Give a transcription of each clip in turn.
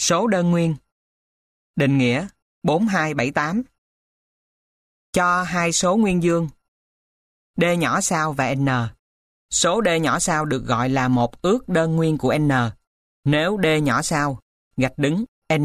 Số đơn nguyên. Định nghĩa 4278. Cho hai số nguyên dương D nhỏ sao và N. Số D nhỏ sao được gọi là một ước đơn nguyên của N. Nếu D nhỏ sao, gạch đứng N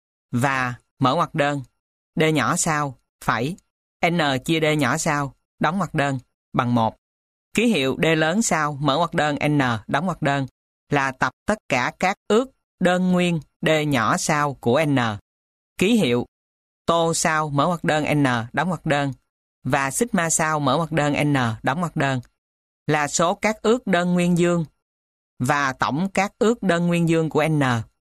và mở ngoặc đơn D nhỏ sao phẩy N chia D nhỏ sao đóng ngoặc đơn bằng 1. Ký hiệu D lớn sao mở ngoặc đơn N đóng ngoặc đơn là tập tất cả các ước đơn nguyên D nhỏ sao của N. Ký hiệu tô sao mở ngoặc đơn N đóng ngoặc đơn và sigma sao mở ngoặc đơn N đóng ngoặc đơn là số các ước đơn nguyên dương và tổng các ước đơn nguyên dương của N.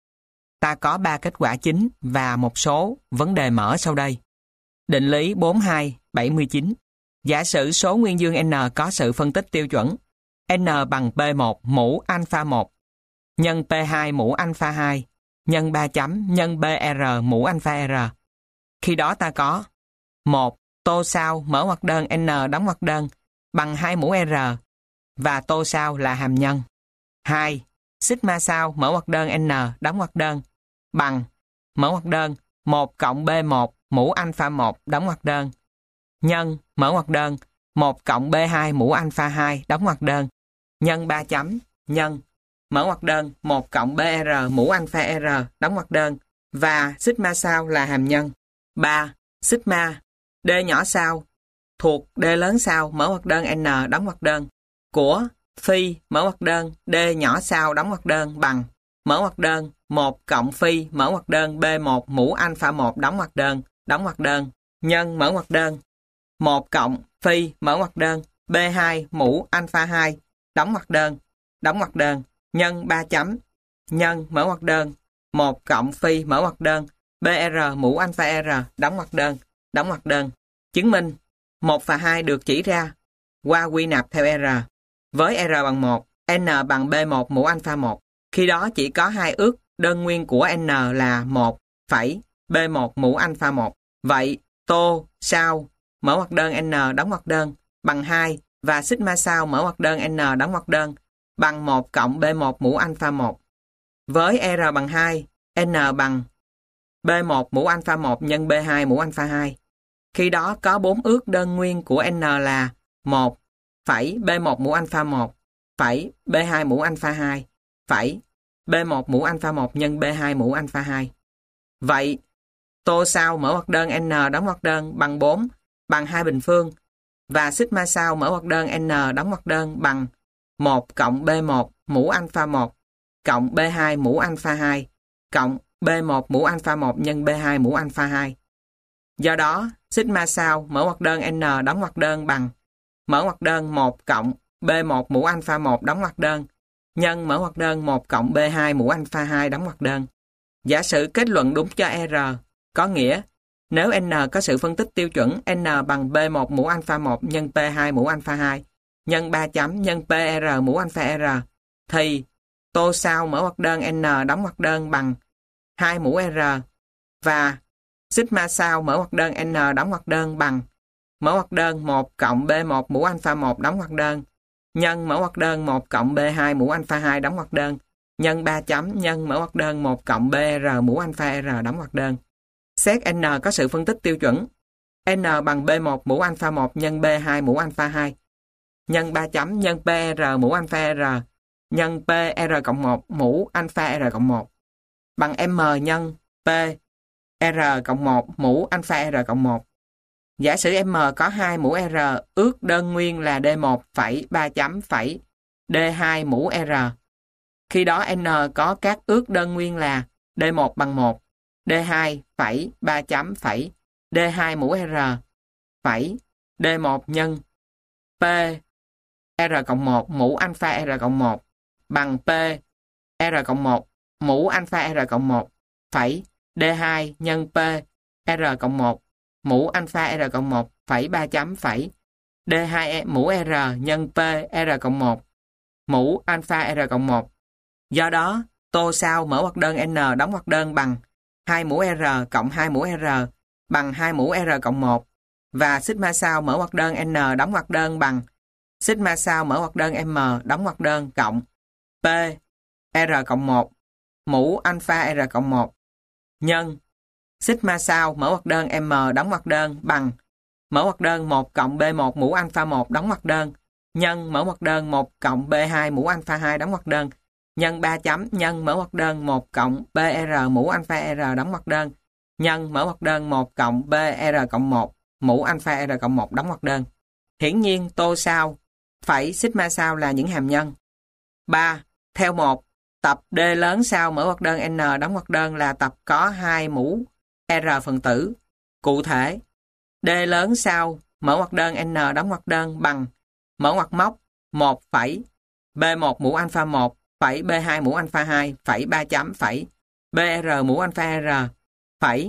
Ta có 3 kết quả chính và một số vấn đề mở sau đây. Định lý 4279. Giả sử số nguyên dương N có sự phân tích tiêu chuẩn N bằng P1 mũ alpha 1 nhân P2 mũ alpha 2 nhân 3 chấm nhân BR mũ alpha R. Khi đó ta có 1. Tô sao mở ngoặc đơn N đóng ngoặc đơn bằng 2 mũ R và tô sao là hàm nhân. 2. Sigma sao mở ngoặc đơn N đóng ngoặc đơn bằng mở ngoặc đơn 1 cộng B1 mũ alpha 1 đóng ngoặc đơn nhân mở ngoặc đơn 1 cộng B2 mũ alpha 2 đóng ngoặc đơn nhân 3 chấm nhân mở ngoặc đơn 1 cộng BR mũ alpha R đóng ngoặc đơn và sigma sao là hàm nhân. 3. Sigma D nhỏ sao thuộc D lớn sao mở ngoặc đơn N đóng ngoặc đơn của phi mở ngoặc đơn D nhỏ sao đóng ngoặc đơn bằng mở ngoặc đơn 1 cộng phi mở ngoặc đơn B1 mũ alpha 1 đóng ngoặc đơn nhân mở ngoặc đơn 1 cộng phi mở ngoặc đơn B2 mũ alpha 2 đóng ngoặc đơn nhân 3 chấm nhân mở ngoặc đơn 1 cộng phi mở ngoặc đơn BR mũ alpha R đóng ngoặc đơn. Chứng minh 1 và 2 được chỉ ra qua quy nạp theo R. Với R bằng 1, N bằng B1 mũ alpha 1. Khi đó chỉ có hai ước đơn nguyên của N là 1 phẩy B1 mũ alpha 1. Vậy tô sao mở ngoặc đơn N đóng ngoặc đơn bằng 2 và sigma sao mở ngoặc đơn N đóng ngoặc đơn bằng 1 cộng B1 mũ alpha 1. Với R bằng 2, N bằng B1 mũ alpha 1 nhân B2 mũ alpha 2. Khi đó có 4 ước đơn nguyên của N là 1 phẩy B1 mũ alpha 1 phẩy B2 mũ alpha 2 phẩy B1 mũ alpha 1 nhân B2 mũ alpha 2. Vậy tô sao mở ngoặc đơn N đóng ngoặc đơn bằng 4 bằng 2 bình phương và sigma sao mở ngoặc đơn N đóng ngoặc đơn bằng 1 cộng B1 mũ alpha 1 cộng B2 mũ alpha 2 cộng B1 mũ alpha 1 nhân B2 mũ alpha 2. Do đó, sigma sao mở ngoặc đơn N đóng ngoặc đơn bằng mở ngoặc đơn 1 cộng B1 mũ alpha 1 đóng ngoặc đơn nhân mở ngoặc đơn 1 cộng B2 mũ alpha 2 đóng ngoặc đơn. Giả sử kết luận đúng cho R, có nghĩa nếu N có sự phân tích tiêu chuẩn N bằng B1 mũ alpha 1 nhân P2 mũ alpha 2 nhân 3 chấm nhân PR mũ alpha R thì tô sao mở ngoặc đơn N đóng ngoặc đơn bằng 2 mũ R và sigma sao mở ngoặc đơn N đóng ngoặc đơn bằng mở ngoặc đơn 1 cộng B1 mũ alpha 1 đóng ngoặc đơn nhân mở ngoặc đơn 1 cộng B2 mũ alpha 2 đóng ngoặc đơn nhân 3 chấm nhân mở ngoặc đơn 1 cộng BR mũ alpha R đóng ngoặc đơn. Xét N có sự phân tích tiêu chuẩn N bằng B1 mũ alpha 1 nhân B2 mũ alpha 2 nhân 3 chấm nhân PR mũ alpha R nhân PR cộng 1 mũ alpha R cộng 1 bằng M nhân P R cộng 1 mũ alpha R cộng 1. Giả sử M có 2 mũ R, ước đơn nguyên là D1 phẩy 3 chấm phẩy D2 mũ R. Khi đó N có các ước đơn nguyên là D1 bằng 1, D2 phẩy 3 chấm phẩy D2 mũ R phẩy D1 nhân P R cộng 1 mũ alpha R cộng 1 bằng P R cộng 1 mũ alpha R cộng 1 phẩy D2 nhân P R cộng 1 mũ alpha R cộng 1 phẩy 3 chấm phẩy D2 mũ R nhân P R cộng 1 mũ alpha R cộng 1. Do đó, tô sao mở ngoặc đơn N đóng ngoặc đơn bằng 2 mũ R cộng 2 mũ R bằng 2 mũ R cộng 1 và sigma sao mở ngoặc đơn N đóng ngoặc đơn bằng sigma sao mở ngoặc đơn M đóng ngoặc đơn cộng P R cộng 1 mũ alpha R cộng 1 nhân sigma sao mở ngoặc đơn M đóng ngoặc đơn bằng mở ngoặc đơn 1 cộng B1 mũ alpha 1 đóng ngoặc đơn nhân mở ngoặc đơn 1 cộng B2 mũ alpha 2 đóng ngoặc đơn nhân 3 chấm nhân mở ngoặc đơn 1 cộng BR mũ alpha R đóng ngoặc đơn nhân mở ngoặc đơn 1 cộng BR cộng 1 mũ alpha R cộng 1 đóng ngoặc đơn. Hiển nhiên tô sao phẩy sigma sao là những hàm nhân. 3. Theo 1, tập D lớn sao mở ngoặc đơn N đóng ngoặc đơn là tập có 2 mũ R phần tử. Cụ thể, D lớn sao mở ngoặc đơn N đóng ngoặc đơn bằng mở ngoặc móc 1 phẩy B1 mũ alpha 1 phẩy B2 mũ alpha 2 phẩy 3 chấm phẩy BR mũ alpha R phẩy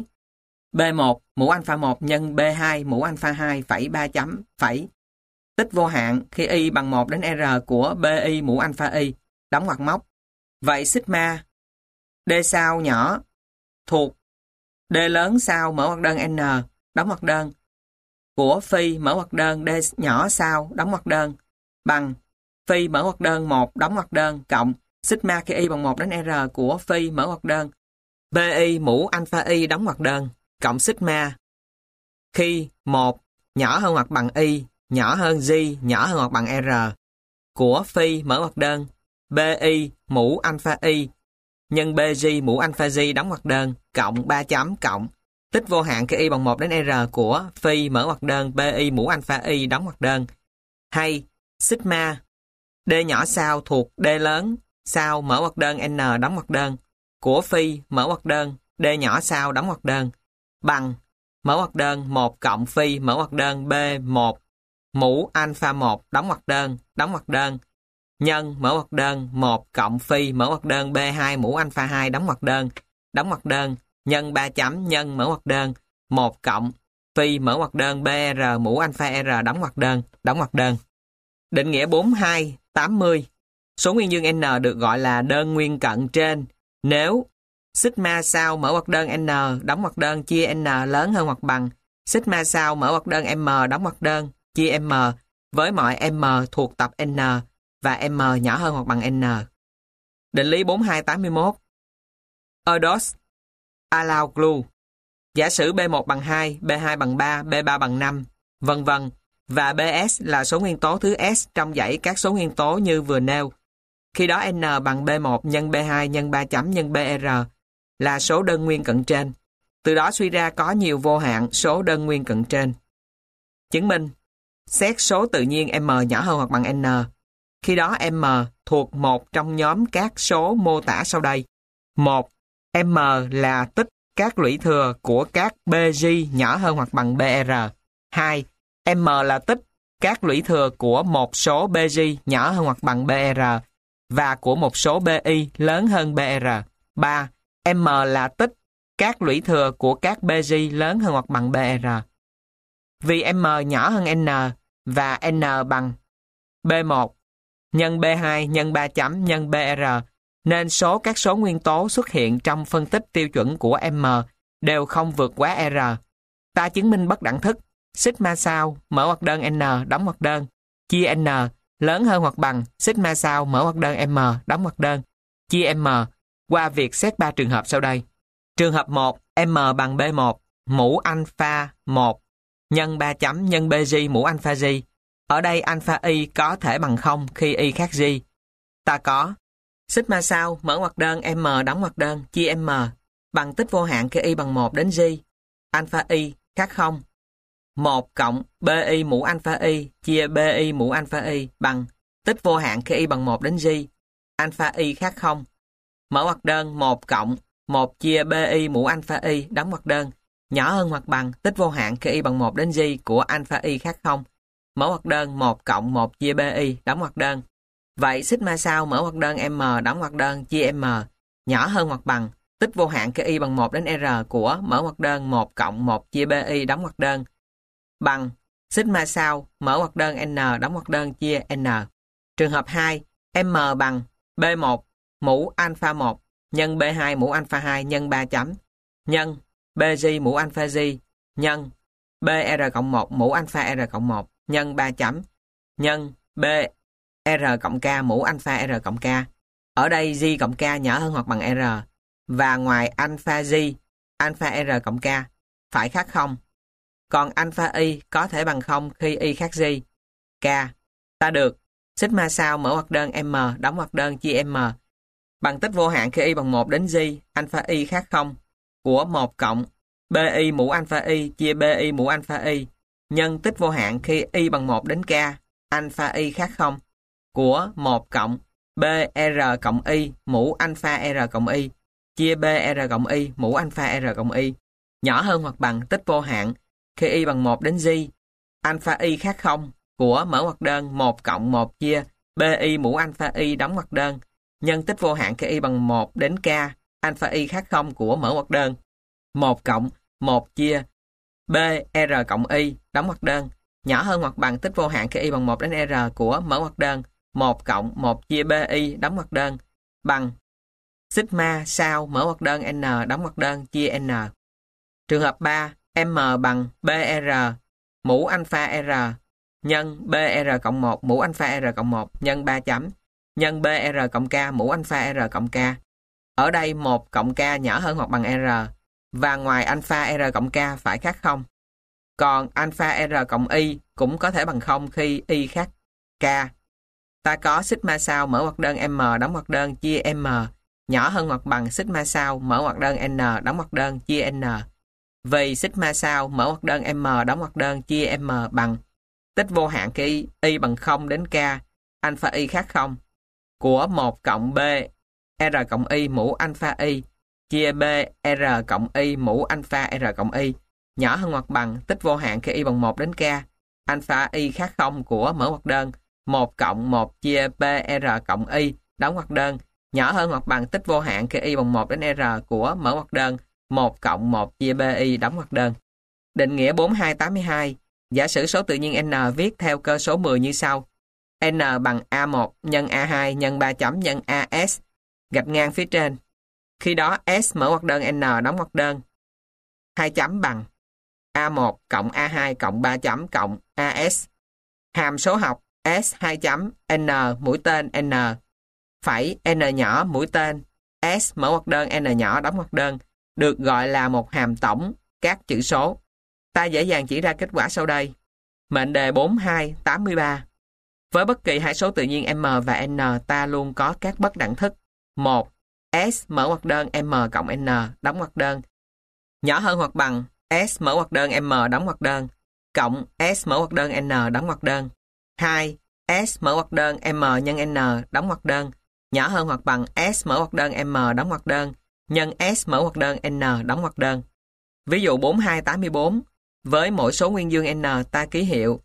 B1 mũ alpha 1 nhân B2 mũ alpha 2 phẩy 3 chấm phẩy tích vô hạn khi y bằng 1 đến R của BI mũ alpha y đóng ngoặc móc. Vậy sigma D sao nhỏ thuộc D lớn sao mở ngoặc đơn N đóng ngoặc đơn của phi mở ngoặc đơn D nhỏ sao đóng ngoặc đơn bằng phi mở ngoặc đơn 1 đóng ngoặc đơn cộng sigma khi y bằng 1 đến R của phi mở ngoặc đơn BI mũ alpha y đóng ngoặc đơn cộng sigma khi 1 nhỏ hơn hoặc bằng y nhỏ hơn G nhỏ hơn hoặc bằng R của phi mở ngoặc đơn BI mũ alpha y nhân BG mũ alpha G đóng ngoặc đơn cộng 3 chấm cộng tích vô hạn khi y bằng 1 đến R của phi mở ngoặc đơn BI mũ alpha y đóng ngoặc đơn hay sigma D nhỏ sao thuộc D lớn sao mở ngoặc đơn N đóng ngoặc đơn của phi mở ngoặc đơn D nhỏ sao đóng ngoặc đơn bằng mở ngoặc đơn 1 cộng phi mở ngoặc đơn B1 mũ alpha 1 đóng ngoặc đơn nhân mở ngoặc đơn 1 cộng phi mở ngoặc đơn B2 mũ alpha 2 đóng ngoặc đơn nhân 3 chấm nhân mở ngoặc đơn 1 cộng phi mở ngoặc đơn BR mũ alpha R đóng ngoặc đơn. Định nghĩa 4280. Số nguyên dương N được gọi là đơn nguyên cận trên nếu sigma sao mở ngoặc đơn N đóng ngoặc đơn chia N lớn hơn hoặc bằng sigma sao mở ngoặc đơn M đóng ngoặc đơn chia M với mọi M thuộc tập N và M nhỏ hơn hoặc bằng N. Định lý 4281. Erdos allow glue. Giả sử B1 bằng 2, B2 bằng 3, B3 bằng 5, vân vân và BS là số nguyên tố thứ S trong dãy các số nguyên tố như vừa nêu. Khi đó N bằng B1 nhân B2 nhân 3 chấm nhân BR là số đơn nguyên cận trên. Từ đó suy ra có nhiều vô hạn số đơn nguyên cận trên. Chứng minh xét số tự nhiên M nhỏ hơn hoặc bằng N. Khi đó M thuộc một trong nhóm các số mô tả sau đây. 1. M là tích các lũy thừa của các BG nhỏ hơn hoặc bằng BR. 2. M là tích các lũy thừa của một số BG nhỏ hơn hoặc bằng BR và của một số BI lớn hơn BR. 3. M là tích các lũy thừa của các BG lớn hơn hoặc bằng BR. Vì M nhỏ hơn N và N bằng B1 nhân B2 nhân 3 chấm nhân BR nên số các số nguyên tố xuất hiện trong phân tích tiêu chuẩn của M đều không vượt quá R. Ta chứng minh bất đẳng thức sigma sao mở ngoặc đơn N đóng ngoặc đơn chia N lớn hơn hoặc bằng sigma sao mở ngoặc đơn M đóng ngoặc đơn chia M qua việc xét 3 trường hợp sau đây. Trường hợp 1, M bằng B1 mũ alpha 1 nhân 3 chấm nhân BG mũ alpha G. Ở đây alpha y có thể bằng 0 khi y khác G. Ta có sigma sao mở ngoặc đơn M đóng ngoặc đơn chia M bằng tích vô hạn khi y bằng 1 đến G. Alpha y khác 0. 1 cộng BI mũ alpha y chia BI mũ alpha y bằng tích vô hạn khi y bằng 1 đến G. Alpha y khác 0. Mở ngoặc đơn 1 cộng 1 chia BI mũ alpha y đóng ngoặc đơn nhỏ hơn hoặc bằng tích vô hạn khi y bằng 1 đến G của alpha y khác 0. Mở ngoặc đơn 1 cộng 1 chia BI đóng ngoặc đơn. Vậy sigma sao mở ngoặc đơn M đóng ngoặc đơn chia M nhỏ hơn hoặc bằng tích vô hạn khi y bằng 1 đến R của mở ngoặc đơn 1 cộng 1 chia BI đóng ngoặc đơn bằng sigma sao mở ngoặc đơn N đóng ngoặc đơn chia N. Trường hợp 2, M bằng B1 mũ alpha 1 nhân B2 mũ alpha 2 nhân 3 chấm nhân BG mũ alpha G nhân BR cộng 1 mũ alpha R cộng 1 nhân 3 chấm nhân BR cộng K mũ alpha R cộng K. Ở đây G cộng K nhỏ hơn hoặc bằng R và ngoài alpha G alpha R cộng K phải khác 0. Còn alpha Y có thể bằng 0 khi Y khác G. K. Ta được sigma sao mở ngoặc đơn M đóng ngoặc đơn chia M bằng tích vô hạn khi Y bằng 1 đến G alpha Y khác 0 của 1 cộng BI mũ alpha Y chia BI mũ alpha Y nhân tích vô hạn khi Y bằng 1 đến K alpha Y khác 0 của 1 cộng BR cộng Y mũ alpha R cộng Y chia BR cộng Y mũ alpha R cộng Y nhỏ hơn hoặc bằng tích vô hạn khi Y bằng 1 đến G alpha Y khác 0 của mở ngoặc đơn 1 cộng 1 chia BI mũ alpha Y đóng ngoặc đơn nhân tích vô hạn khi Y bằng 1 đến K alpha Y khác 0 của mở ngoặc đơn 1 cộng 1 chia BR cộng Y đóng ngoặc đơn nhỏ hơn hoặc bằng tích vô hạn khi Y bằng 1 đến R của mở ngoặc đơn 1 cộng 1 chia BI đóng ngoặc đơn bằng sigma sao mở ngoặc đơn N đóng ngoặc đơn chia N. Trường hợp 3, M bằng BR mũ alpha R nhân BR cộng 1 mũ alpha R cộng 1 nhân 3 chấm nhân BR cộng K mũ alpha R cộng K. Ở đây 1 cộng K nhỏ hơn hoặc bằng R và ngoài alpha R cộng K phải khác 0. Còn alpha R cộng Y cũng có thể bằng 0 khi Y khác K. Ta có sigma sao mở ngoặc đơn M đóng ngoặc đơn chia M nhỏ hơn hoặc bằng sigma sao mở ngoặc đơn N đóng ngoặc đơn chia N. Vì sigma sao mở ngoặc đơn M đóng ngoặc đơn chia M bằng tích vô hạn khi Y bằng 0 đến K alpha Y khác 0 của 1 cộng B R cộng Y mũ alpha Y chia B R cộng Y mũ alpha R cộng Y nhỏ hơn hoặc bằng tích vô hạn khi Y bằng 1 đến K alpha Y khác 0 của mở ngoặc đơn 1 cộng 1 chia B R cộng Y đóng ngoặc đơn nhỏ hơn hoặc bằng tích vô hạn khi Y bằng 1 đến R của mở ngoặc đơn 1 cộng 1 chia BI đóng ngoặc đơn. Định nghĩa 4282. Giả sử số tự nhiên N viết theo cơ số 10 như sau. N bằng A1 nhân A2 nhân 3 chấm nhân AS gạch ngang phía trên. Khi đó S mở ngoặc đơn N đóng ngoặc đơn 2 chấm bằng A1 cộng A2 cộng 3 chấm cộng AS. Hàm số học S 2 chấm N mũi tên N phẩy N nhỏ mũi tên S mở ngoặc đơn N nhỏ đóng ngoặc đơn được gọi là một hàm tổng các chữ số. Ta dễ dàng chỉ ra kết quả sau đây. Mệnh đề 4283. Với bất kỳ hai số tự nhiên M và N, ta luôn có các bất đẳng thức. 1. S mở ngoặc đơn M cộng N đóng ngoặc đơn nhỏ hơn hoặc bằng S mở ngoặc đơn M đóng ngoặc đơn cộng S mở ngoặc đơn N đóng ngoặc đơn. 2. S mở ngoặc đơn M nhân N đóng ngoặc đơn nhỏ hơn hoặc bằng S mở ngoặc đơn M đóng ngoặc đơn nhân S mở ngoặc đơn N đóng ngoặc đơn. Ví dụ 4284. Với mỗi số nguyên dương N, ta ký hiệu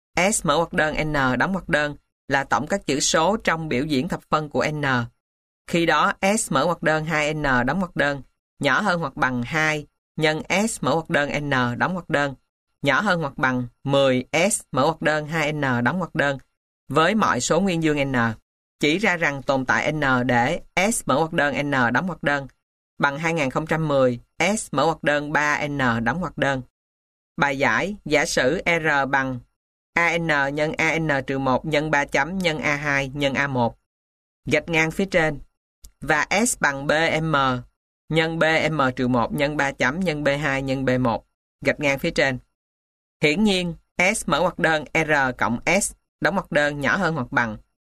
S mở ngoặc đơn N đóng ngoặc đơn là tổng các chữ số trong biểu diễn thập phân của N. Khi đó S mở ngoặc đơn 2N đóng ngoặc đơn nhỏ hơn hoặc bằng 2 nhân S mở ngoặc đơn N đóng ngoặc đơn nhỏ hơn hoặc bằng 10 S mở ngoặc đơn 2N đóng ngoặc đơn với mọi số nguyên dương N. Chỉ ra rằng tồn tại N để S mở ngoặc đơn N đóng ngoặc đơn bằng 2010 S mở ngoặc đơn 3N đóng ngoặc đơn. Bài giải, giả sử R bằng AN nhân AN trừ 1 nhân 3 chấm nhân A2 nhân A1 gạch ngang phía trên và S bằng BM nhân BM trừ 1 nhân 3 chấm nhân B2 nhân B1 gạch ngang phía trên. Hiển nhiên, S mở ngoặc đơn R cộng S đóng ngoặc đơn nhỏ hơn hoặc bằng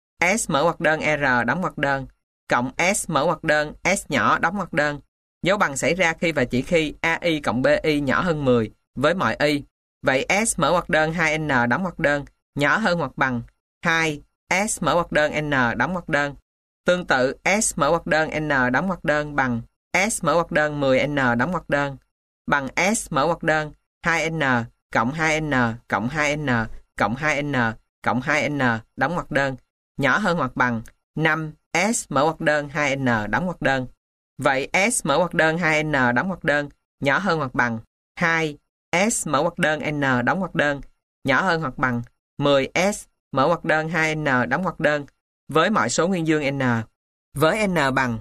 S mở ngoặc đơn R đóng ngoặc đơn cộng S mở ngoặc đơn S nhỏ đóng ngoặc đơn. Dấu bằng xảy ra khi và chỉ khi AI cộng BI nhỏ hơn 10 với mọi Y. Vậy S mở ngoặc đơn 2N đóng ngoặc đơn nhỏ hơn hoặc bằng 2 S mở ngoặc đơn N đóng ngoặc đơn. Tương tự S mở ngoặc đơn N đóng ngoặc đơn bằng S mở ngoặc đơn 10N đóng ngoặc đơn bằng S mở ngoặc đơn 2N cộng 2N cộng 2N cộng 2N cộng 2N đóng ngoặc đơn nhỏ hơn hoặc bằng 5 S mở ngoặc đơn 2N đóng ngoặc đơn. Vậy S mở ngoặc đơn 2N đóng ngoặc đơn nhỏ hơn hoặc bằng 2 S mở ngoặc đơn N đóng ngoặc đơn nhỏ hơn hoặc bằng 10 S mở ngoặc đơn 2N đóng ngoặc đơn với mọi số nguyên dương N. Với N bằng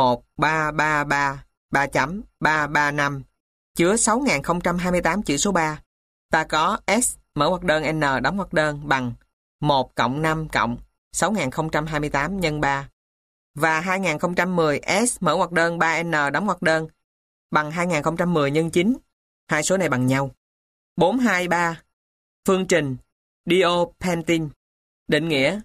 1333 3.335 chứa 6028 chữ số 3. Ta có S mở ngoặc đơn N đóng ngoặc đơn bằng 1 cộng 5 cộng 6028 nhân 3 và 2010 S mở ngoặc đơn 3N đóng ngoặc đơn bằng 2010 nhân 9. Hai số này bằng nhau. 423. Phương trình Diopantin. Định nghĩa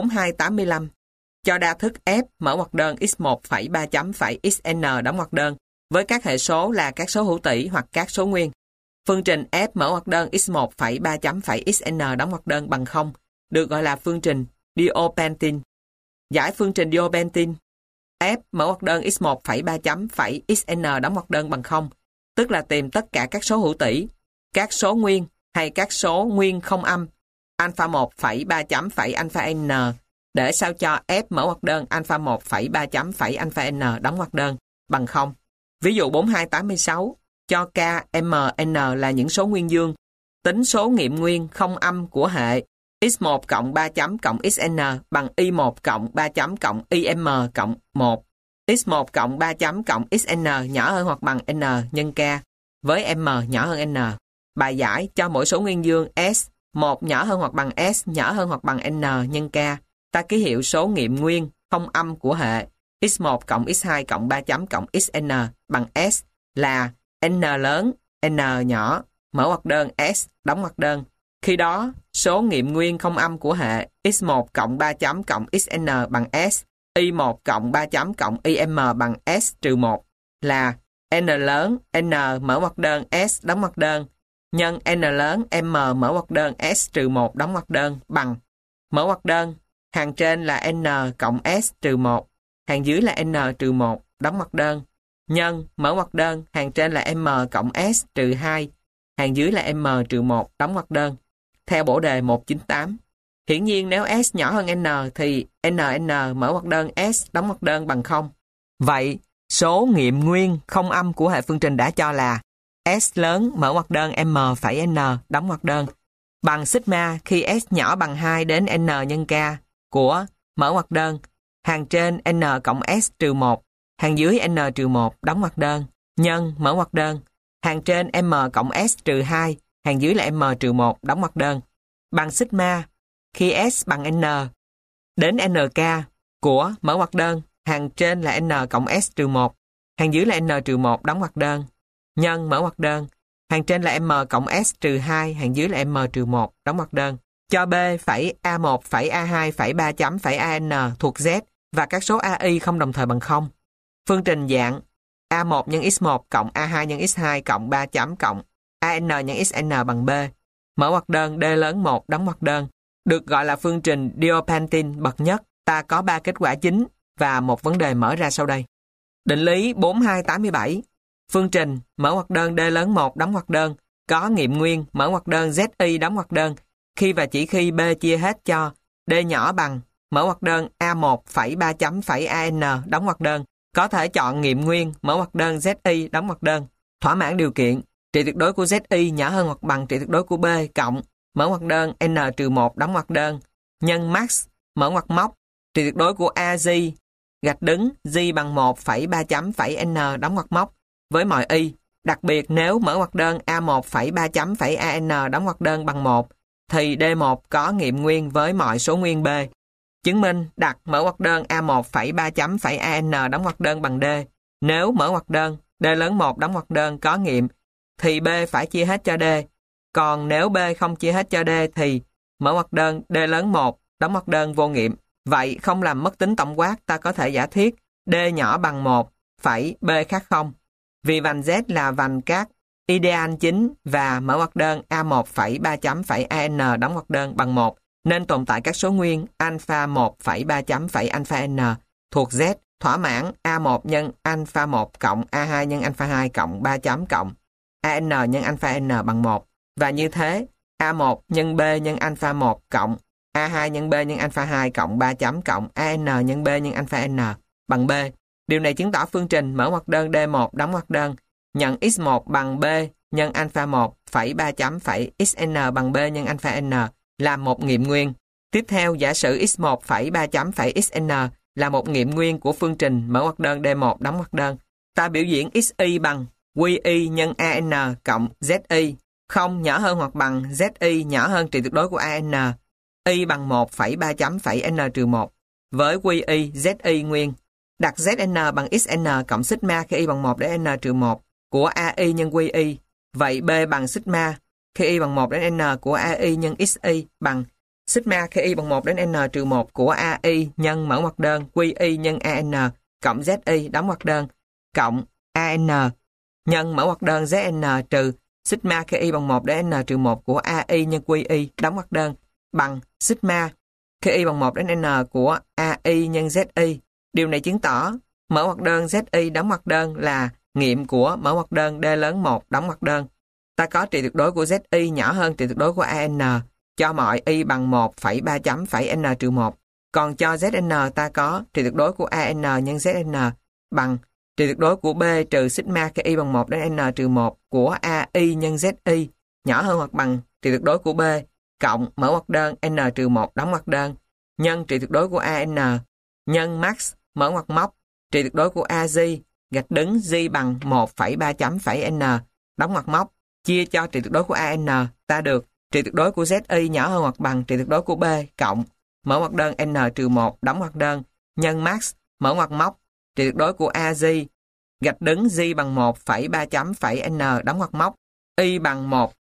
4285. Cho đa thức F mở ngoặc đơn x1 phẩy 3 chấm phẩy xn đóng ngoặc đơn với các hệ số là các số hữu tỷ hoặc các số nguyên. Phương trình F mở ngoặc đơn x1 phẩy 3 chấm phẩy xn đóng ngoặc đơn bằng 0 được gọi là phương trình Diopantin. Giải phương trình Diopantin F mở ngoặc đơn x1 phẩy 3 chấm phẩy xn đóng ngoặc đơn bằng 0, tức là tìm tất cả các số hữu tỷ, các số nguyên hay các số nguyên không âm alpha 1 phẩy 3 chấm phẩy alpha n để sao cho F mở ngoặc đơn alpha 1 phẩy 3 chấm phẩy alpha n đóng ngoặc đơn bằng 0. Ví dụ 4286 cho k, m, n là những số nguyên dương. Tính số nghiệm nguyên không âm của hệ x1 cộng 3 chấm cộng xn bằng y1 cộng 3 chấm cộng im cộng 1. x1 cộng 3 chấm cộng xn nhỏ hơn hoặc bằng n nhân k với m nhỏ hơn n. Bài giải cho mỗi số nguyên dương s 1 nhỏ hơn hoặc bằng s nhỏ hơn hoặc bằng n nhân k. Ta ký hiệu số nghiệm nguyên không âm của hệ x1 cộng x2 cộng 3 chấm cộng xn bằng s là n lớn, n nhỏ, mở ngoặc đơn s, đóng ngoặc đơn. Khi đó, số nghiệm nguyên không âm của hệ x1 cộng 3 chấm cộng xn bằng s, y1 cộng 3 chấm cộng im bằng s trừ 1 là n lớn, n mở ngoặc đơn s, đóng ngoặc đơn nhân n lớn, m mở ngoặc đơn s trừ 1 đóng ngoặc đơn bằng mở ngoặc đơn hàng trên là n cộng s trừ 1, hàng dưới là n trừ 1 đóng ngoặc đơn nhân mở ngoặc đơn hàng trên là m cộng s trừ 2, hàng dưới là m trừ 1 đóng ngoặc đơn. Theo bổ đề 198, hiển nhiên nếu s nhỏ hơn n thì n mở ngoặc đơn s đóng ngoặc đơn bằng 0. Vậy, số nghiệm nguyên không âm của hệ phương trình đã cho là s lớn mở ngoặc đơn m phẩy n đóng ngoặc đơn bằng sigma khi s nhỏ bằng 2 đến n nhân k của mở ngoặc đơn hàng trên n cộng s trừ 1, hàng dưới n trừ 1 đóng ngoặc đơn nhân mở ngoặc đơn hàng trên m cộng s trừ 2, hàng dưới là m trừ 1 đóng ngoặc đơn bằng sigma khi s bằng n đến nk của mở ngoặc đơn hàng trên là n cộng s trừ 1, hàng dưới là n trừ 1 đóng ngoặc đơn nhân mở ngoặc đơn hàng trên là m cộng s trừ 2, hàng dưới là m trừ 1 đóng ngoặc đơn cho b phẩy a1 phẩy a2 phẩy 3 chấm phẩy an thuộc z và các số ai không đồng thời bằng 0. Phương trình dạng a1 nhân x1 cộng a2 nhân x2 cộng 3 chấm cộng an nhân xn bằng b, mở ngoặc đơn d lớn 1 đóng ngoặc đơn, được gọi là phương trình Diopantin bậc nhất. Ta có 3 kết quả chính và một vấn đề mở ra sau đây. Định lý 4287. Phương trình mở ngoặc đơn d lớn 1 đóng ngoặc đơn có nghiệm nguyên mở ngoặc đơn zi đóng ngoặc đơn khi và chỉ khi b chia hết cho d nhỏ bằng mở ngoặc đơn a1 phẩy 3 chấm phẩy an đóng ngoặc đơn có thể chọn nghiệm nguyên mở ngoặc đơn zi đóng ngoặc đơn thỏa mãn điều kiện trị tuyệt đối của zi nhỏ hơn hoặc bằng trị tuyệt đối của b cộng mở ngoặc đơn n trừ 1 đóng ngoặc đơn nhân max mở ngoặc móc trị tuyệt đối của az gạch đứng g bằng 1 phẩy 3 chấm phẩy n đóng ngoặc móc với mọi y. Đặc biệt nếu mở ngoặc đơn a1 phẩy 3 chấm phẩy an đóng ngoặc đơn bằng 1 thì D1 có nghiệm nguyên với mọi số nguyên B. Chứng minh đặt mở ngoặc đơn A1 phẩy 3 chấm phẩy AN đóng ngoặc đơn bằng D. Nếu mở ngoặc đơn D lớn 1 đóng ngoặc đơn có nghiệm thì B phải chia hết cho D. Còn nếu B không chia hết cho D thì mở ngoặc đơn D lớn 1 đóng ngoặc đơn vô nghiệm. Vậy không làm mất tính tổng quát, ta có thể giả thiết D nhỏ bằng 1 phẩy B khác 0. Vì vành Z là vành các ideal chính và mở ngoặc đơn A1 phẩy 3 chấm phẩy AN đóng ngoặc đơn bằng 1 nên tồn tại các số nguyên alpha 1 phẩy 3 chấm phẩy alpha N thuộc Z thỏa mãn A1 nhân alpha 1 cộng A2 nhân alpha 2 cộng 3 chấm cộng AN nhân alpha N bằng 1. Và như thế, A1 nhân B nhân alpha 1 cộng A2 nhân B nhân alpha 2 cộng 3 chấm cộng AN nhân B nhân alpha N bằng B. Điều này chứng tỏ phương trình mở ngoặc đơn D1 đóng ngoặc đơn nhận x1 bằng B nhân alpha 1 phẩy 3 chấm phẩy xn bằng B nhân alpha N là một nghiệm nguyên. Tiếp theo, giả sử x1 phẩy 3 chấm phẩy xn là một nghiệm nguyên của phương trình mở ngoặc đơn D1 đóng ngoặc đơn. Ta biểu diễn xy bằng qy nhân an cộng zi, không nhỏ hơn hoặc bằng zi nhỏ hơn trị tuyệt đối của an, y bằng 1 phẩy 3 chấm phẩy n trừ 1. Với qy zi nguyên, đặt zn bằng xn cộng sigma khi y bằng 1 để n trừ 1 của AI nhân QI. Vậy B bằng sigma khi y bằng 1 đến N của AI nhân XY bằng sigma khi y bằng 1 đến N trừ 1 của AI nhân mở ngoặc đơn QI nhân AN cộng ZY đóng ngoặc đơn cộng AN nhân mở ngoặc đơn ZN trừ sigma khi y bằng 1 đến N trừ 1 của AI nhân QI đóng ngoặc đơn bằng sigma khi y bằng 1 đến N của AI nhân ZY. Điều này chứng tỏ mở ngoặc đơn ZY đóng ngoặc đơn là nghiệm của mở ngoặc đơn D lớn 1 đóng ngoặc đơn. Ta có trị tuyệt đối của ZY nhỏ hơn trị tuyệt đối của AN cho mọi y bằng 1,3 chấm phẩy N trừ 1. Còn cho ZN ta có trị tuyệt đối của AN nhân ZN bằng trị tuyệt đối của B trừ sigma khi y bằng 1 đến N trừ 1 của AI nhân ZY nhỏ hơn hoặc bằng trị tuyệt đối của B cộng mở ngoặc đơn N trừ 1 đóng ngoặc đơn nhân trị tuyệt đối của AN nhân max mở ngoặc móc trị tuyệt đối của AG gạch đứng G bằng 1,3 chấm phẩy N đóng ngoặc móc chia cho trị tuyệt đối của AN, ta được trị tuyệt đối của ZY nhỏ hơn hoặc bằng trị tuyệt đối của B cộng mở ngoặc đơn N trừ 1 đóng ngoặc đơn nhân max mở ngoặc móc trị tuyệt đối của AG gạch đứng G bằng 1,3 chấm phẩy N đóng ngoặc móc Y bằng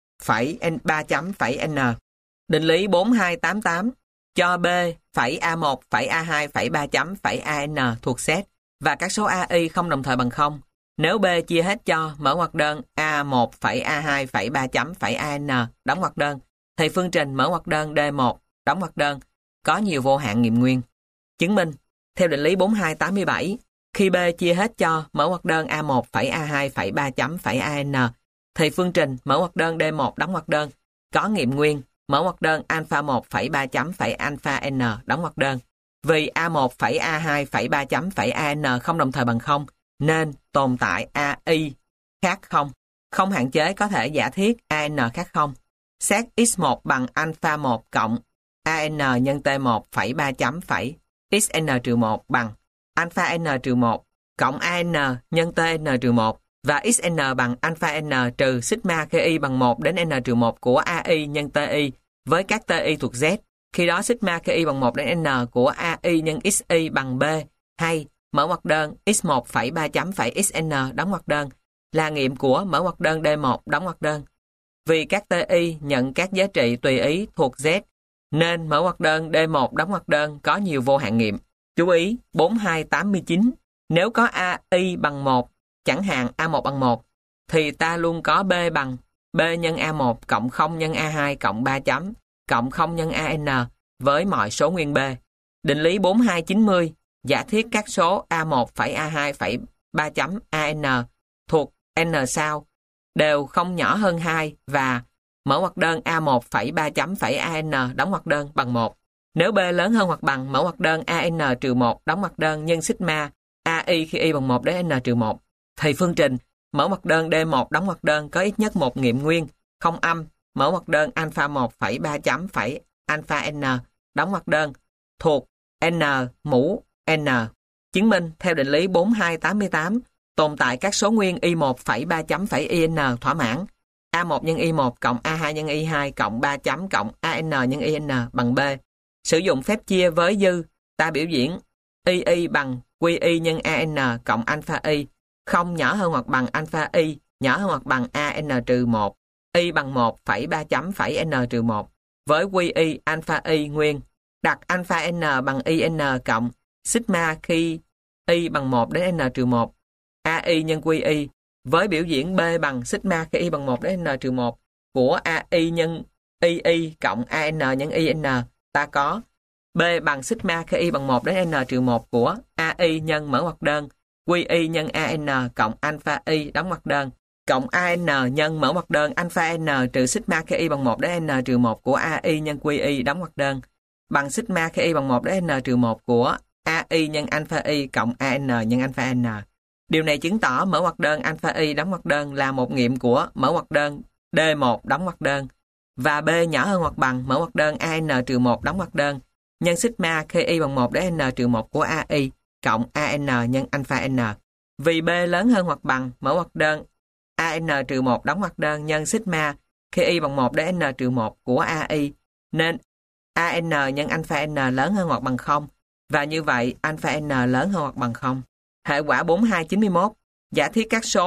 1,3 chấm phẩy N. Định lý 4288 cho B phẩy A1 phẩy A2 phẩy 3 chấm phẩy AN thuộc set và các số AI không đồng thời bằng 0. Nếu B chia hết cho mở ngoặc đơn A1 phẩy A2 phẩy 3 chấm phẩy AN đóng ngoặc đơn thì phương trình mở ngoặc đơn D1 đóng ngoặc đơn có nhiều vô hạn nghiệm nguyên. Chứng minh theo định lý 4287 khi B chia hết cho mở ngoặc đơn A1 phẩy A2 phẩy 3 chấm phẩy AN thì phương trình mở ngoặc đơn D1 đóng ngoặc đơn có nghiệm nguyên mở ngoặc đơn alpha 1 phẩy 3 chấm phẩy alpha N đóng ngoặc đơn. Vì A1 phẩy A2 phẩy 3 chấm phẩy AN không đồng thời bằng 0 nên tồn tại AI khác 0. Không hạn chế có thể giả thiết AN khác 0. Xét x1 bằng alpha 1 cộng AN nhân T1 phẩy 3 chấm phẩy XN trừ 1 bằng alpha N trừ 1 cộng AN nhân TN trừ 1 và XN bằng alpha N trừ sigma khi y bằng 1 đến N trừ 1 của AI nhân TI với các TI thuộc Z. Khi đó sigma khi y bằng 1 đến N của AI nhân XY bằng B hay mở ngoặc đơn x1 phẩy 3 chấm phẩy XN đóng ngoặc đơn là nghiệm của mở ngoặc đơn D1 đóng ngoặc đơn. Vì các TI nhận các giá trị tùy ý thuộc Z nên mở ngoặc đơn D1 đóng ngoặc đơn có nhiều vô hạn nghiệm. Chú ý 4289 nếu có AI bằng 1 chẳng hạn A1 bằng 1 thì ta luôn có B bằng B nhân A1 cộng 0 nhân A2 cộng 3 chấm cộng 0 nhân AN với mọi số nguyên B. Định lý 4290 giả thiết các số A1 phẩy A2 phẩy 3 chấm AN thuộc N sau đều không nhỏ hơn 2 và mở ngoặc đơn A1 phẩy 3 chấm phẩy AN đóng ngoặc đơn bằng 1. Nếu B lớn hơn hoặc bằng mở ngoặc đơn AN trừ 1 đóng ngoặc đơn nhân sigma AI khi y bằng 1 đến N trừ 1 thì phương trình mở ngoặc đơn D1 đóng ngoặc đơn có ít nhất một nghiệm nguyên không âm mở ngoặc đơn alpha 1 phẩy 3 chấm phẩy alpha N đóng ngoặc đơn thuộc N mũ N. Chứng minh theo định lý 4288 tồn tại các số nguyên Y1 phẩy 3 chấm phẩy IN thỏa mãn A1 nhân Y1 cộng A2 nhân Y2 cộng 3 chấm cộng AN nhân IN bằng B. Sử dụng phép chia với dư ta biểu diễn Y bằng QY nhân AN cộng alpha Y không nhỏ hơn hoặc bằng alpha Y nhỏ hơn hoặc bằng AN trừ 1 Y bằng 1 phẩy 3 chấm phẩy N trừ 1 với QY alpha Y nguyên đặt alpha N bằng IN cộng sigma khi Y bằng 1 đến N trừ 1 AI nhân QY với biểu diễn B bằng sigma khi Y bằng 1 đến N trừ 1 của AI nhân II cộng AN nhân IN ta có B bằng sigma khi Y bằng 1 đến N trừ 1 của AI nhân mở ngoặc đơn QY nhân AN cộng alpha Y đóng ngoặc đơn cộng AN nhân mở ngoặc đơn alpha N trừ sigma khi Y bằng 1 đến N trừ 1 của AI nhân QY đóng ngoặc đơn bằng sigma khi Y bằng 1 đến N trừ 1 của AI nhân alpha Y cộng AN nhân alpha N. Điều này chứng tỏ mở ngoặc đơn alpha Y đóng ngoặc đơn là một nghiệm của mở ngoặc đơn D1 đóng ngoặc đơn và B nhỏ hơn hoặc bằng mở ngoặc đơn AN trừ 1 đóng ngoặc đơn nhân sigma khi Y bằng 1 đến N trừ 1 của AI cộng AN nhân alpha N. Vì B lớn hơn hoặc bằng mở ngoặc đơn AN trừ 1 đóng ngoặc đơn nhân sigma khi Y bằng 1 đến N trừ 1 của AI nên AN nhân alpha N lớn hơn hoặc bằng 0 và như vậy alpha N lớn hơn hoặc bằng 0. Hệ quả 4291 giả thiết các số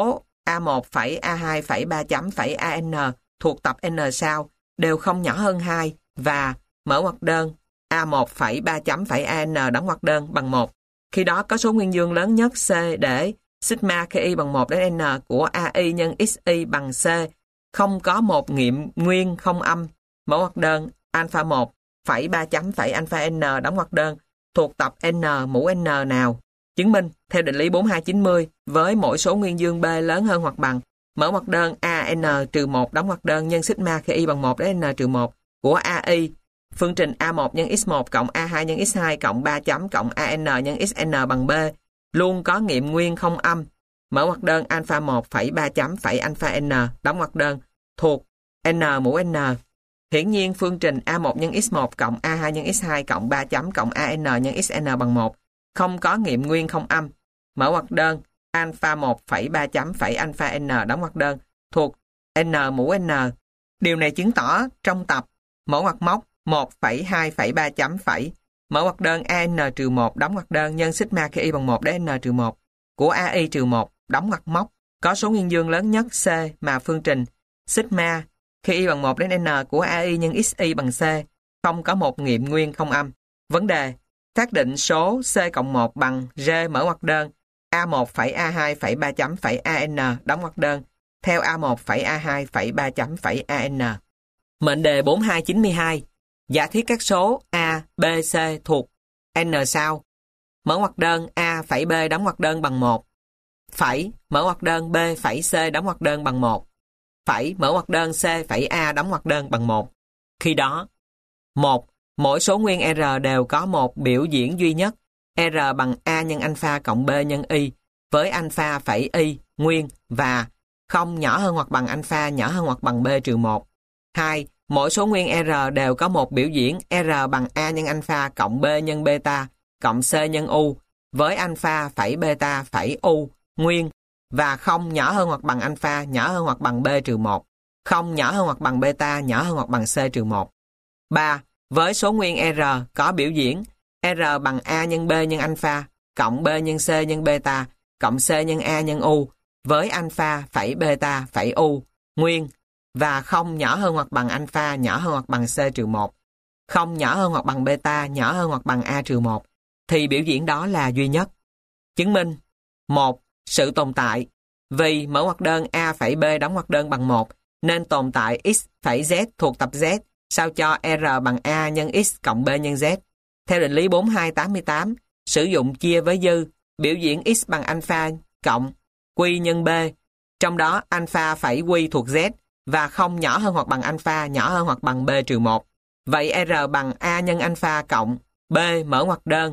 A1 phẩy A2 phẩy 3 chấm phẩy AN thuộc tập N sau đều không nhỏ hơn 2 và mở ngoặc đơn A1 phẩy 3 chấm phẩy AN đóng ngoặc đơn bằng 1. Khi đó có số nguyên dương lớn nhất C để sigma KI bằng 1 đến N của AI nhân XI bằng C không có một nghiệm nguyên không âm. Mở ngoặc đơn alpha 1 phẩy 3 chấm phẩy alpha N đóng ngoặc đơn thuộc tập N mũ N nào. Chứng minh theo định lý 4290 với mỗi số nguyên dương B lớn hơn hoặc bằng mở ngoặc đơn AN-1 đóng ngoặc đơn nhân sigma KI bằng 1 đến N-1 của AI phương trình A1 nhân x1 cộng A2 nhân x2 cộng 3 chấm cộng AN nhân XN bằng B luôn có nghiệm nguyên không âm. Mở ngoặc đơn alpha 1 phẩy 3 chấm phẩy alpha N đóng ngoặc đơn thuộc N mũ N. Hiển nhiên phương trình A1 nhân x1 cộng A2 nhân x2 cộng 3 chấm cộng AN nhân XN bằng 1 không có nghiệm nguyên không âm. Mở ngoặc đơn alpha 1 phẩy 3 chấm phẩy alpha N đóng ngoặc đơn thuộc N mũ N. Điều này chứng tỏ trong tập mở ngoặc móc 1 phẩy 2 phẩy 3 chấm phẩy mở ngoặc đơn AN-1 đóng ngoặc đơn nhân sigma KI bằng 1 đến N-1 của AI-1 đóng ngoặc móc có số nguyên dương lớn nhất C mà phương trình sigma KI bằng 1 đến N của AI nhân XI bằng C không có một nghiệm nguyên không âm. Vấn đề xác định số C cộng 1 bằng R mở ngoặc đơn A1 phẩy A2 phẩy 3 chấm phẩy AN đóng ngoặc đơn theo A1 phẩy A2 phẩy 3 chấm phẩy AN. Mệnh đề 4292 giả thiết các số A, B, C thuộc N sau. Mở ngoặc đơn A phẩy B đóng ngoặc đơn bằng 1. Phẩy mở ngoặc đơn B phẩy C đóng ngoặc đơn bằng 1. Phẩy mở ngoặc đơn C phẩy A đóng ngoặc đơn bằng 1. Khi đó 1. Mỗi số nguyên R đều có một biểu diễn duy nhất R bằng A nhân alpha cộng B nhân Y với alpha phẩy Y nguyên và không nhỏ hơn hoặc bằng alpha nhỏ hơn hoặc bằng B trừ 1. 2. Mỗi số nguyên R đều có một biểu diễn R bằng A nhân alpha cộng B nhân beta cộng C nhân U với alpha phẩy beta phẩy U nguyên và không nhỏ hơn hoặc bằng alpha nhỏ hơn hoặc bằng B trừ 1. Không nhỏ hơn hoặc bằng beta nhỏ hơn hoặc bằng C trừ 1. 3. Với số nguyên R có biểu diễn R bằng A nhân B nhân alpha cộng B nhân C nhân beta cộng C nhân A nhân U với alpha phẩy beta phẩy U nguyên và không nhỏ hơn hoặc bằng alpha nhỏ hơn hoặc bằng C trừ 1. Không nhỏ hơn hoặc bằng beta nhỏ hơn hoặc bằng A trừ 1 thì biểu diễn đó là duy nhất. Chứng minh 1. Sự tồn tại vì mở ngoặc đơn A phẩy B đóng ngoặc đơn bằng 1 nên tồn tại X phẩy Z thuộc tập Z sao cho R bằng A nhân X cộng B nhân Z. Theo định lý 4288, sử dụng chia với dư, biểu diễn X bằng alpha cộng Q nhân B, trong đó alpha phẩy Q thuộc Z và không nhỏ hơn hoặc bằng alpha nhỏ hơn hoặc bằng B trừ 1. Vậy R bằng A nhân alpha cộng B mở ngoặc đơn,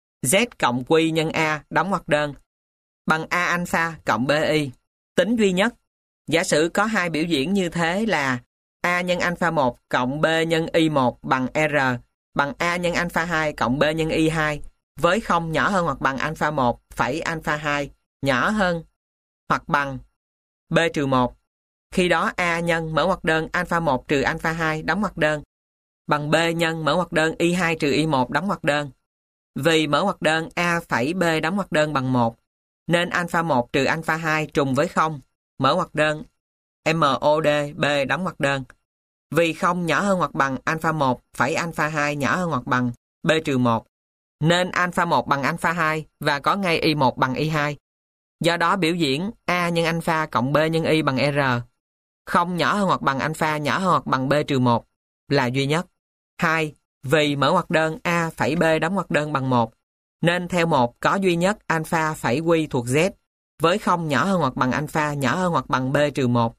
Z cộng Q nhân A đóng ngoặc đơn, bằng A alpha cộng BI. Tính duy nhất. Giả sử có hai biểu diễn như thế là A nhân alpha 1 cộng B nhân Y1 bằng R bằng A nhân alpha 2 cộng B nhân Y2 với không nhỏ hơn hoặc bằng alpha 1 phẩy alpha 2 nhỏ hơn hoặc bằng B trừ 1. Khi đó A nhân mở ngoặc đơn alpha 1 trừ alpha 2 đóng ngoặc đơn bằng B nhân mở ngoặc đơn Y2 trừ Y1 đóng ngoặc đơn. Vì mở ngoặc đơn A phẩy B đóng ngoặc đơn bằng 1 nên alpha 1 trừ alpha 2 trùng với 0. Mở ngoặc đơn MOD B đóng ngoặc đơn. Vì không nhỏ hơn hoặc bằng alpha 1 phẩy alpha 2 nhỏ hơn hoặc bằng B trừ 1 nên alpha 1 bằng alpha 2 và có ngay Y1 bằng Y2. Do đó biểu diễn A nhân alpha cộng B nhân Y bằng R không nhỏ hơn hoặc bằng alpha nhỏ hơn hoặc bằng B trừ 1 là duy nhất. 2. Vì mở ngoặc đơn A phẩy B đóng ngoặc đơn bằng 1 nên theo 1 có duy nhất alpha phẩy Q thuộc Z với không nhỏ hơn hoặc bằng alpha nhỏ hơn hoặc bằng B trừ 1.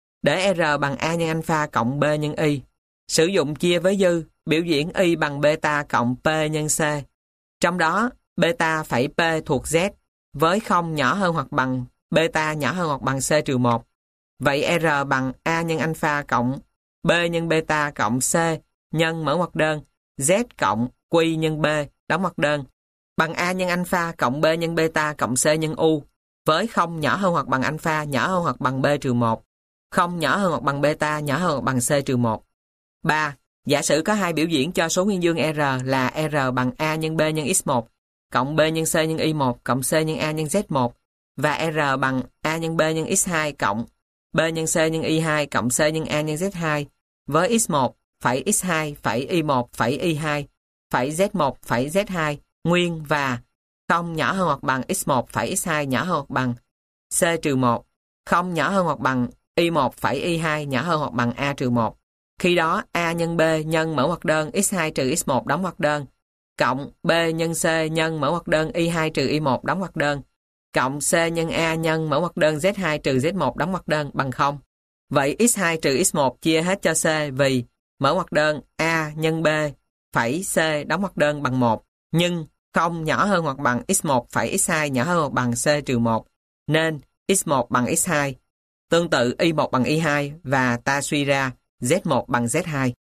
Để R bằng A nhân alpha cộng B nhân Y, sử dụng chia với dư, biểu diễn Y bằng beta cộng P nhân C. Trong đó, beta phẩy P thuộc Z với không nhỏ hơn hoặc bằng beta nhỏ hơn hoặc bằng C trừ 1. Vậy R bằng A nhân alpha cộng B nhân beta cộng C nhân mở ngoặc đơn Z cộng Q nhân B đóng ngoặc đơn bằng A nhân alpha cộng B nhân beta cộng C nhân U với không nhỏ hơn hoặc bằng alpha nhỏ hơn hoặc bằng B trừ 1. Không nhỏ hơn hoặc bằng beta nhỏ hơn hoặc bằng C trừ 1. 3. Giả sử có hai biểu diễn cho số nguyên dương R là R bằng A nhân B nhân X1 cộng B nhân C nhân Y1 cộng C nhân A nhân Z1 và R bằng A nhân B nhân X2 cộng B nhân C nhân Y2 cộng C nhân A nhân Z2 với X1 phẩy X2 phẩy Y1 phẩy Y2 phẩy Z1 phẩy Z2 nguyên và không nhỏ hơn hoặc bằng X1 phẩy X2 nhỏ hơn hoặc bằng C trừ 1, không nhỏ hơn hoặc bằng Y1 phẩy Y2 nhỏ hơn hoặc bằng A trừ 1. Khi đó A nhân B nhân mở ngoặc đơn X2 trừ X1 đóng ngoặc đơn cộng B nhân C nhân mở ngoặc đơn Y2 trừ Y1 đóng ngoặc đơn cộng C nhân A nhân mở ngoặc đơn Z2 trừ Z1 đóng ngoặc đơn bằng 0. Vậy X2 trừ X1 chia hết cho C vì mở ngoặc đơn A nhân B phẩy C đóng ngoặc đơn bằng 1 nhưng không nhỏ hơn hoặc bằng X1 phẩy X2 nhỏ hơn hoặc bằng C trừ 1 nên X1 bằng X2. Tương tự Y1 bằng Y2 và ta suy ra Z1 bằng Z2.